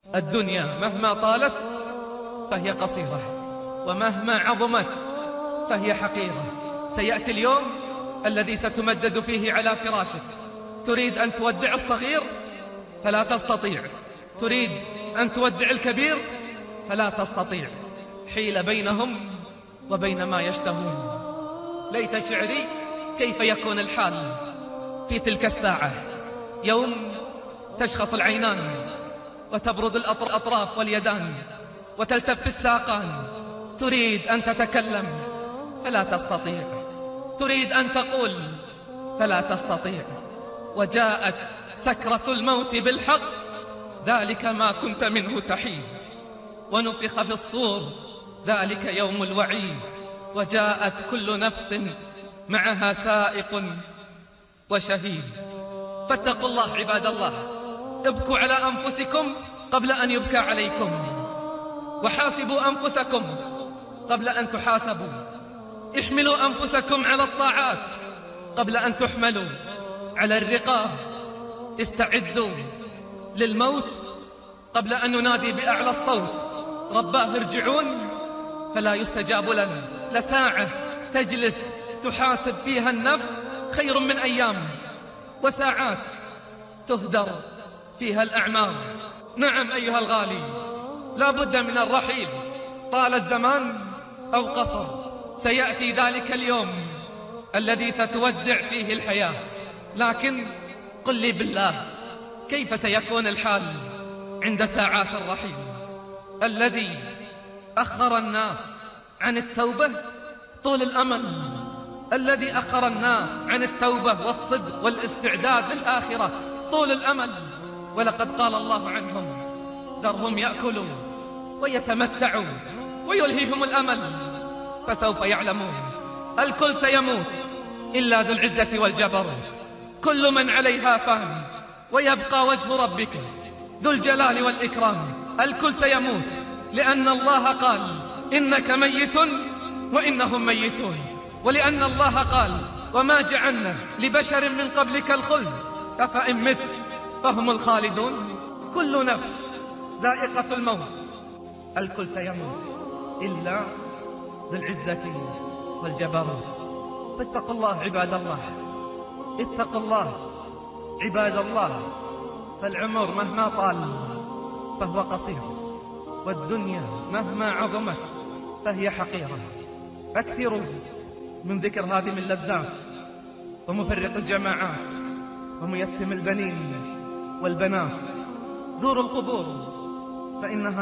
الدنيا مهما طالت فهي قصيرة، ومهما عظمت فهي حقيرة. سيأتي اليوم الذي ستمدد فيه على فراشك. تريد أن تودع الصغير فلا تستطيع، تريد أن تودع الكبير فلا تستطيع. حيل بينهم وبين ما يشتهون. ليت شعري كيف يكون الحال في تلك الساعة، يوم تشخص العينان وتبرد الأطراف واليدان وتلتف الساقان. تريد أن تتكلم فلا تستطيع، تريد أن تقول فلا تستطيع. وجاءت سكرة الموت بالحق، ذلك ما كنت منه تحيد. ونفخ في الصور، ذلك يوم الوعيد. وجاءت كل نفس معها سائق وشهيد. فاتقوا الله عباد الله، ابكوا على أنفسكم قبل أن يبكى عليكم، وحاسبوا أنفسكم قبل أن تحاسبوا. احملوا أنفسكم على الطاعات قبل أن تحملوا على الرقاب. استعدوا للموت قبل أن ننادي بأعلى الصوت رباه ارجعون فلا يستجاب لنا. لساعة تجلس تحاسب فيها النفس خير من أيام، وساعات تهدر فيها الأعمار. نعم أيها الغالي، لا بد من الرحيل، طال الزمان أو قصر. سيأتي ذلك اليوم الذي ستودع فيه الحياة. لكن قل لي بالله، كيف سيكون الحال عند ساعات الرحيل؟ الذي أخر الناس عن التوبة طول الأمل، الذي أخر الناس عن التوبة والصدق والاستعداد للآخرة طول الأمل. ولقد قال الله عنهم: ذرهم يأكلوا ويتمتعوا ويلهيهم الأمل فسوف يعلمون. الكل سيموت إلا ذو العزة والجبروت. كل من عليها فان ويبقى وجه ربك ذو الجلال والإكرام. الكل سيموت، لأن الله قال: إنك ميت وإنهم ميتون. ولأن الله قال: وما جعلنا لبشر من قبلك الخلد أفإن مت فهم الخالدون. كل نفس ذائقة الموت. الكل سيموت إلا ذو العزة والجبروت. فاتقوا الله عباد الله، اتقوا الله عباد الله. فالعمر مهما طال فهو قصير، والدنيا مهما عظمت فهي حقيرة. أكثروا من ذكر هذه اللذات ومفرق الجماعات وميتم البنين والبنات. زوروا القبور فإنها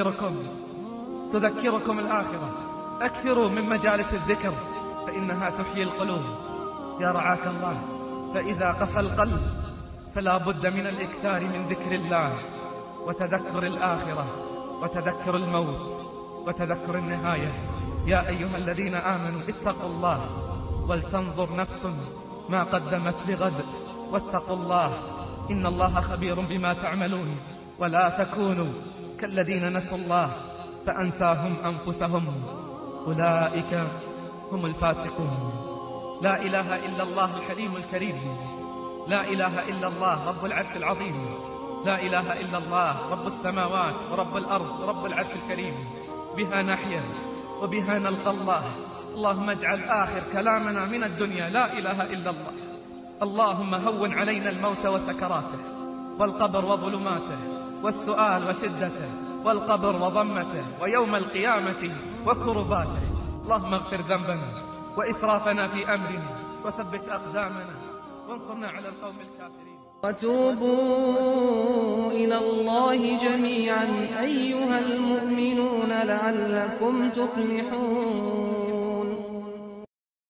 تذكركم الآخرة. أكثروا من مجالس الذكر فإنها تحيي القلوب. يا رعاك الله، فإذا قسى القلب فلا بد من الإكثار من ذكر الله وتذكر الآخرة وتذكر الموت وتذكر النهاية. يا أيها الذين آمنوا اتقوا الله ولتنظر نفس ما قدمت لغد، واتقوا الله إن الله خبير بما تعملون. ولا تكونوا كالذين نسوا الله فأنساهم أنفسهم، أولئك هم الفاسقون. لا إله إلا الله الحليم الكريم، لا إله إلا الله رب العرش العظيم، لا إله إلا الله رب السماوات ورب الأرض ورب العرش الكريم. بها نحيا وبها نلقى الله. اللهم اجعل آخر كلامنا من الدنيا لا إله إلا الله. اللهم هون علينا الموت وسكراته، والقبر وظلماته، والسؤال وشدته، والقبر وضمته، ويوم القيامة وكرباته. اللهم اغفر ذنبنا وإسرافنا في أمرنا، وثبت أقدامنا، وانصرنا على القوم الكافرين. وتوبوا إلى الله جميعا أيها المؤمنون لعلكم تفلحون.